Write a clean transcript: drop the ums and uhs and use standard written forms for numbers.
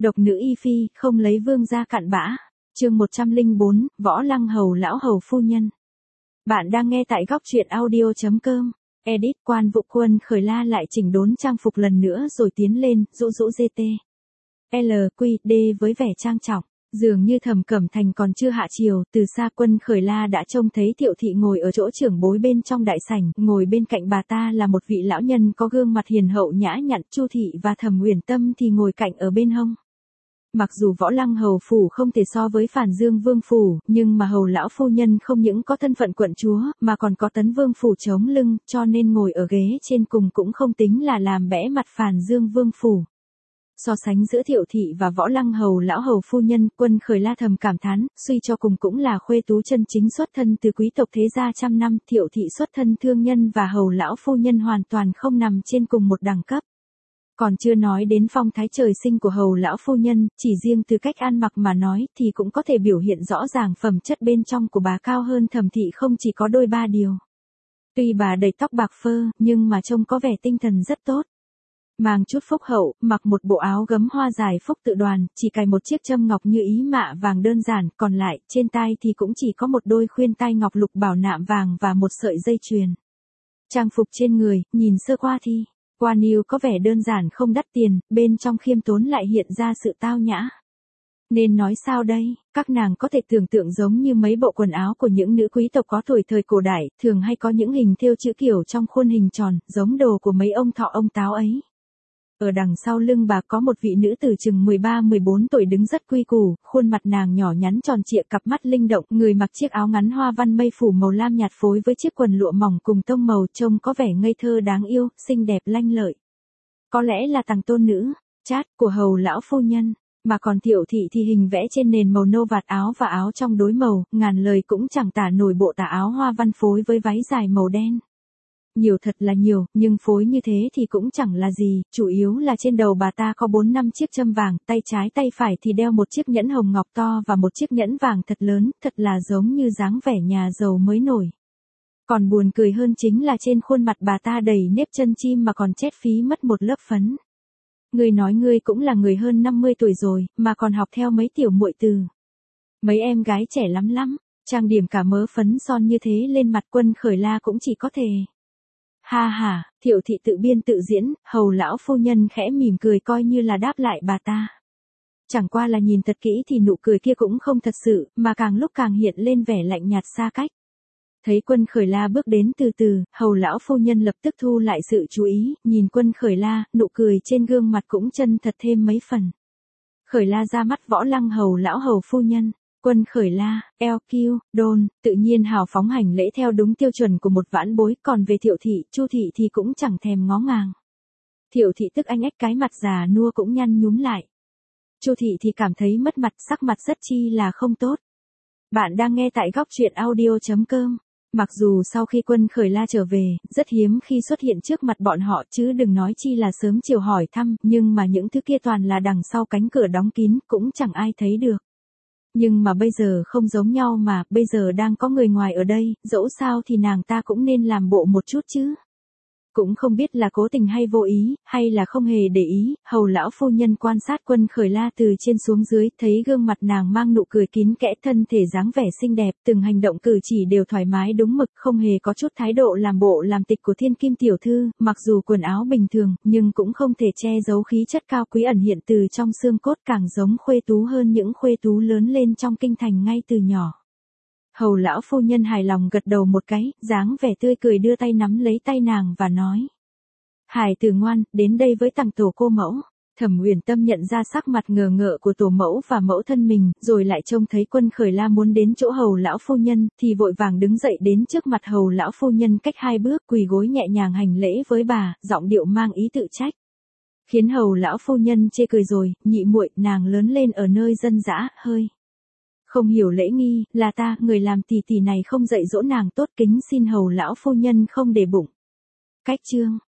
Độc nữ y phi, không lấy vương gia cặn bã. Chương 104, Võ Lăng Hầu lão hầu phu nhân. Bạn đang nghe tại góc truyện audio.com. Edit Quan Vũ Quân Khởi La lại chỉnh đốn trang phục lần nữa rồi tiến lên, rũ GT. LQD với vẻ trang trọng. Dường như Thẩm Cẩm Thành còn chưa hạ chiều, từ xa Quân Khởi La đã trông thấy Thiệu thị ngồi ở chỗ trưởng bối bên trong đại sảnh, ngồi bên cạnh bà ta là một vị lão nhân có gương mặt hiền hậu nhã nhặn, Chu thị và Thẩm Uyển Tâm thì ngồi cạnh ở bên hông. Mặc dù Võ Lăng hầu phủ không thể so với Phàn Dương vương phủ, nhưng mà hầu lão phu nhân không những có thân phận quận chúa, mà còn có Tấn vương phủ chống lưng, cho nên ngồi ở ghế trên cùng cũng không tính là làm bẽ mặt Phàn Dương vương phủ. So sánh giữa Thiệu thị và Võ Lăng hầu lão hầu phu nhân, Quân Khởi La thầm cảm thán, suy cho cùng cũng là khuê tú chân chính xuất thân từ quý tộc thế gia trăm năm, Thiệu thị xuất thân thương nhân và hầu lão phu nhân hoàn toàn không nằm trên cùng một đẳng cấp. Còn chưa nói đến phong thái trời sinh của hầu lão phu nhân, chỉ riêng từ cách ăn mặc mà nói thì cũng có thể biểu hiện rõ ràng phẩm chất bên trong của bà cao hơn Thẩm thị không chỉ có đôi ba điều. Tuy bà đầy tóc bạc phơ, nhưng mà trông có vẻ tinh thần rất tốt. Mang chút phúc hậu, mặc một bộ áo gấm hoa dài phúc tự đoàn, chỉ cài một chiếc châm ngọc như ý mạ vàng đơn giản, còn lại, trên tai thì cũng chỉ có một đôi khuyên tai ngọc lục bảo nạm vàng và một sợi dây chuyền. Trang phục trên người, nhìn sơ qua thì quan yêu có vẻ đơn giản không đắt tiền, bên trong khiêm tốn lại hiện ra sự tao nhã. Nên nói sao đây, các nàng có thể tưởng tượng giống như mấy bộ quần áo của những nữ quý tộc có tuổi thời cổ đại, thường hay có những hình thêu chữ kiểu trong khuôn hình tròn, giống đồ của mấy ông thọ ông táo ấy. Ở đằng sau lưng bà có một vị nữ tử chừng 13-14 tuổi đứng rất quy củ, khuôn mặt nàng nhỏ nhắn tròn trịa, cặp mắt linh động, người mặc chiếc áo ngắn hoa văn mây phủ màu lam nhạt phối với chiếc quần lụa mỏng cùng tông màu, trông có vẻ ngây thơ đáng yêu, xinh đẹp lanh lợi. Có lẽ là tàng tôn nữ, chát của hầu lão phu nhân, mà còn Thiệu thị thì hình vẽ trên nền màu nâu vạt áo và áo trong đối màu, ngàn lời cũng chẳng tả nổi bộ tà áo hoa văn phối với váy dài màu đen. Nhiều thật là nhiều, nhưng phối như thế thì cũng chẳng là gì, chủ yếu là trên đầu bà ta có 4-5 chiếc châm vàng, tay trái tay phải thì đeo một chiếc nhẫn hồng ngọc to và một chiếc nhẫn vàng thật lớn, thật là giống như dáng vẻ nhà giàu mới nổi. Còn buồn cười hơn chính là trên khuôn mặt bà ta đầy nếp chân chim mà còn chét phí mất một lớp phấn. Ngươi nói ngươi cũng là người hơn 50 tuổi rồi, mà còn học theo mấy tiểu muội từ. Mấy em gái trẻ lắm, trang điểm cả mớ phấn son như thế lên mặt. Quân Khởi La cũng chỉ có thể. Ha ha, Thiệu thị tự biên tự diễn, hầu lão phu nhân khẽ mỉm cười coi như là đáp lại bà ta. Chẳng qua là nhìn thật kỹ thì nụ cười kia cũng không thật sự, mà càng lúc càng hiện lên vẻ lạnh nhạt xa cách. Thấy Quân Khởi La bước đến từ từ, hầu lão phu nhân lập tức thu lại sự chú ý, nhìn Quân Khởi La, nụ cười trên gương mặt cũng chân thật thêm mấy phần. Khởi La ra mắt Võ Lăng hầu lão hầu phu nhân. Quân Khởi La, LQ, Đôn, tự nhiên hào phóng hành lễ theo đúng tiêu chuẩn của một vãn bối, còn về Thiệu thị, Chu thị thì cũng chẳng thèm ngó ngàng. Thiệu thị tức anh ếch cái mặt già nua cũng nhăn nhúm lại. Chu thị thì cảm thấy mất mặt, sắc mặt rất chi là không tốt. Bạn đang nghe tại góc truyện audio.com. Mặc dù sau khi Quân Khởi La trở về, rất hiếm khi xuất hiện trước mặt bọn họ chứ đừng nói chi là sớm chiều hỏi thăm, nhưng mà những thứ kia toàn là đằng sau cánh cửa đóng kín, cũng chẳng ai thấy được. Nhưng mà bây giờ không giống nhau mà, bây giờ đang có người ngoài ở đây, dẫu sao thì nàng ta cũng nên làm bộ một chút chứ. Cũng không biết là cố tình hay vô ý, hay là không hề để ý, hầu lão phu nhân quan sát Quân Khởi La từ trên xuống dưới, thấy gương mặt nàng mang nụ cười kín kẽ, thân thể dáng vẻ xinh đẹp, từng hành động cử chỉ đều thoải mái đúng mực, không hề có chút thái độ làm bộ làm tịch của thiên kim tiểu thư, mặc dù quần áo bình thường, nhưng cũng không thể che giấu khí chất cao quý ẩn hiện từ trong xương cốt, càng giống khuê tú hơn những khuê tú lớn lên trong kinh thành ngay từ nhỏ. Hầu lão phu nhân hài lòng gật đầu một cái, dáng vẻ tươi cười đưa tay nắm lấy tay nàng và nói. Hài tử ngoan, đến đây với tằng tổ cô mẫu. Thẩm Uyển Tâm nhận ra sắc mặt ngờ ngợ của tổ mẫu và mẫu thân mình, rồi lại trông thấy Quân Khởi La muốn đến chỗ hầu lão phu nhân, thì vội vàng đứng dậy đến trước mặt hầu lão phu nhân cách 2 bước, quỳ gối nhẹ nhàng hành lễ với bà, giọng điệu mang ý tự trách. Khiến hầu lão phu nhân chê cười rồi, nhị muội, nàng lớn lên ở nơi dân dã, hơi không hiểu lễ nghi, là ta, người làm tỷ tỷ này không dạy dỗ nàng tốt, kính xin hầu lão phu nhân không để bụng. Cách chương